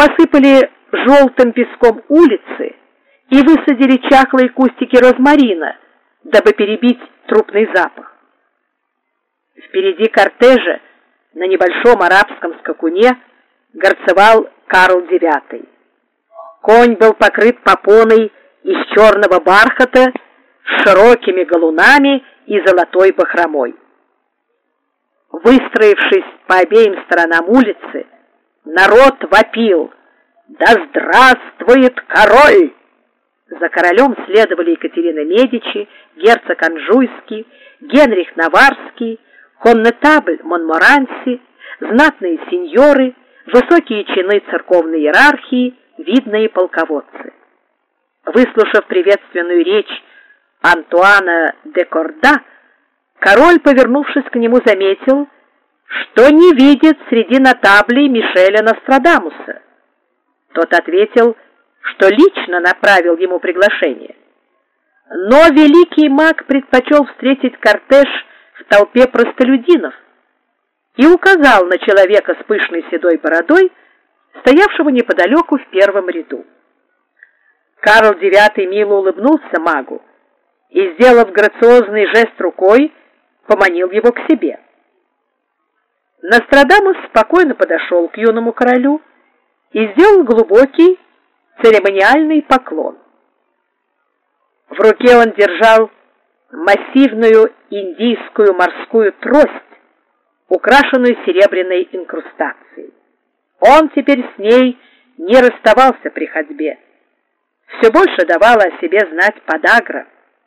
посыпали желтым песком улицы и высадили чахлые кустики розмарина, дабы перебить трупный запах. Впереди кортежа на небольшом арабском скакуне горцевал Карл IX. Конь был покрыт попоной из черного бархата с широкими галунами и золотой бахромой. Выстроившись по обеим сторонам улицы, народ вопил: «Да здравствует король!» За королем следовали Екатерина Медичи, герцог Анжуйский, Генрих Наварский, коннетабль Монморанси, знатные сеньоры, высокие чины церковной иерархии, видные полководцы. Выслушав приветственную речь Антуана де Корда, король, повернувшись к нему, заметил, что не видит среди нотаблей Мишеля Нострадамуса. Тот ответил, что лично направил ему приглашение. Но великий маг предпочел встретить кортеж в толпе простолюдинов и указал на человека с пышной седой бородой, стоявшего неподалеку в первом ряду. Карл IX мило улыбнулся магу и, сделав грациозный жест рукой, поманил его к себе. Нострадамус спокойно подошел к юному королю и сделал глубокий церемониальный поклон. В руке он держал массивную индийскую морскую трость, украшенную серебряной инкрустацией. Он теперь с ней не расставался при ходьбе. Все больше давала о себе знать подагра.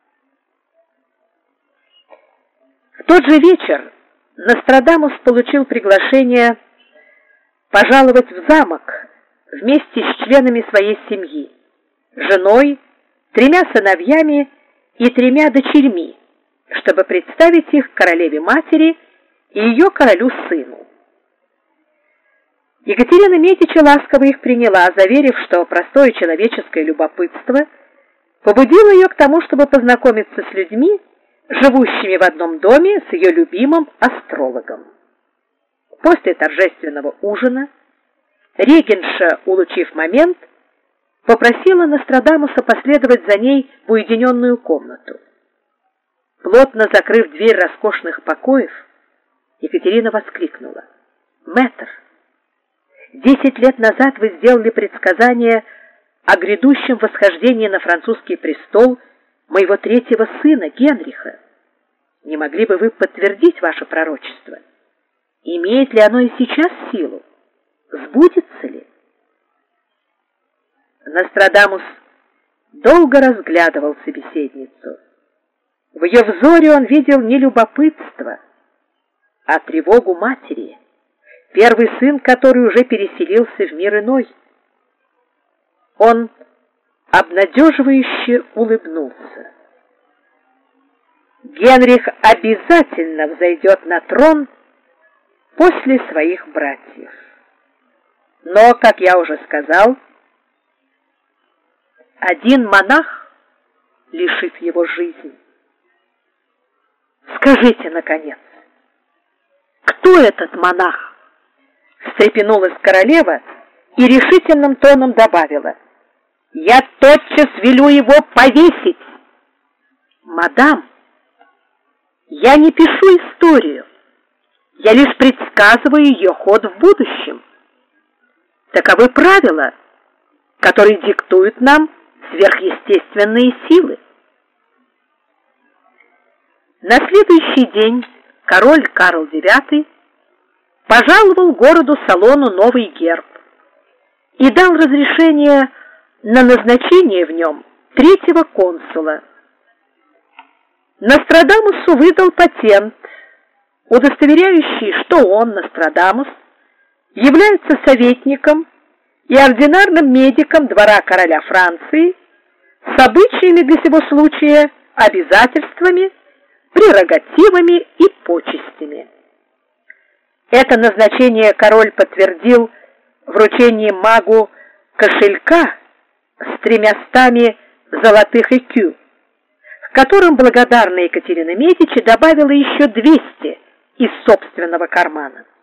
В тот же вечер Нострадамус получил приглашение пожаловать в замок вместе с членами своей семьи, женой, 3 сыновьями и 3 дочерьми, чтобы представить их королеве-матери и ее королю-сыну. Екатерина Медичи ласково их приняла, заверив, что простое человеческое любопытство побудило ее к тому, чтобы познакомиться с людьми, живущими в одном доме с ее любимым астрологом. После торжественного ужина регенша, улучив момент, попросила Нострадамуса последовать за ней в уединенную комнату. Плотно закрыв дверь роскошных покоев, Екатерина воскликнула: «Мэтр, 10 лет назад вы сделали предсказание о грядущем восхождении на французский престол моего 3-го сына Генриха. Не могли бы вы подтвердить ваше пророчество? Имеет ли оно и сейчас силу? Сбудется ли?» Нострадамус долго разглядывал собеседницу. В ее взоре он видел не любопытство, а тревогу матери, первый сын, который уже переселился в мир иной. Он обнадеживающе улыбнулся. «Генрих обязательно взойдет на трон после своих братьев. Но, как я уже сказал, один монах лишит его жизни. Скажите, наконец, кто этот монах?» Встрепенулась королева и решительным тоном добавила: «Я тотчас велю его повесить!» «Мадам, я не пишу историю, я лишь предсказываю ее ход в будущем. Таковы правила, которые диктуют нам сверхъестественные силы». На следующий день король Карл IX пожаловал городу-салону новый герб и дал разрешение на назначение в нем 3-го консула. Нострадамусу выдал патент, удостоверяющий, что он, Нострадамус, является советником и ординарным медиком двора короля Франции с обычаями для сего случая, обязательствами, прерогативами и почестями. Это назначение король подтвердил вручением магу кошелька с 300 золотых ЭКЮ, к которым благодарная Екатерина Медичи добавила еще 200 из собственного кармана.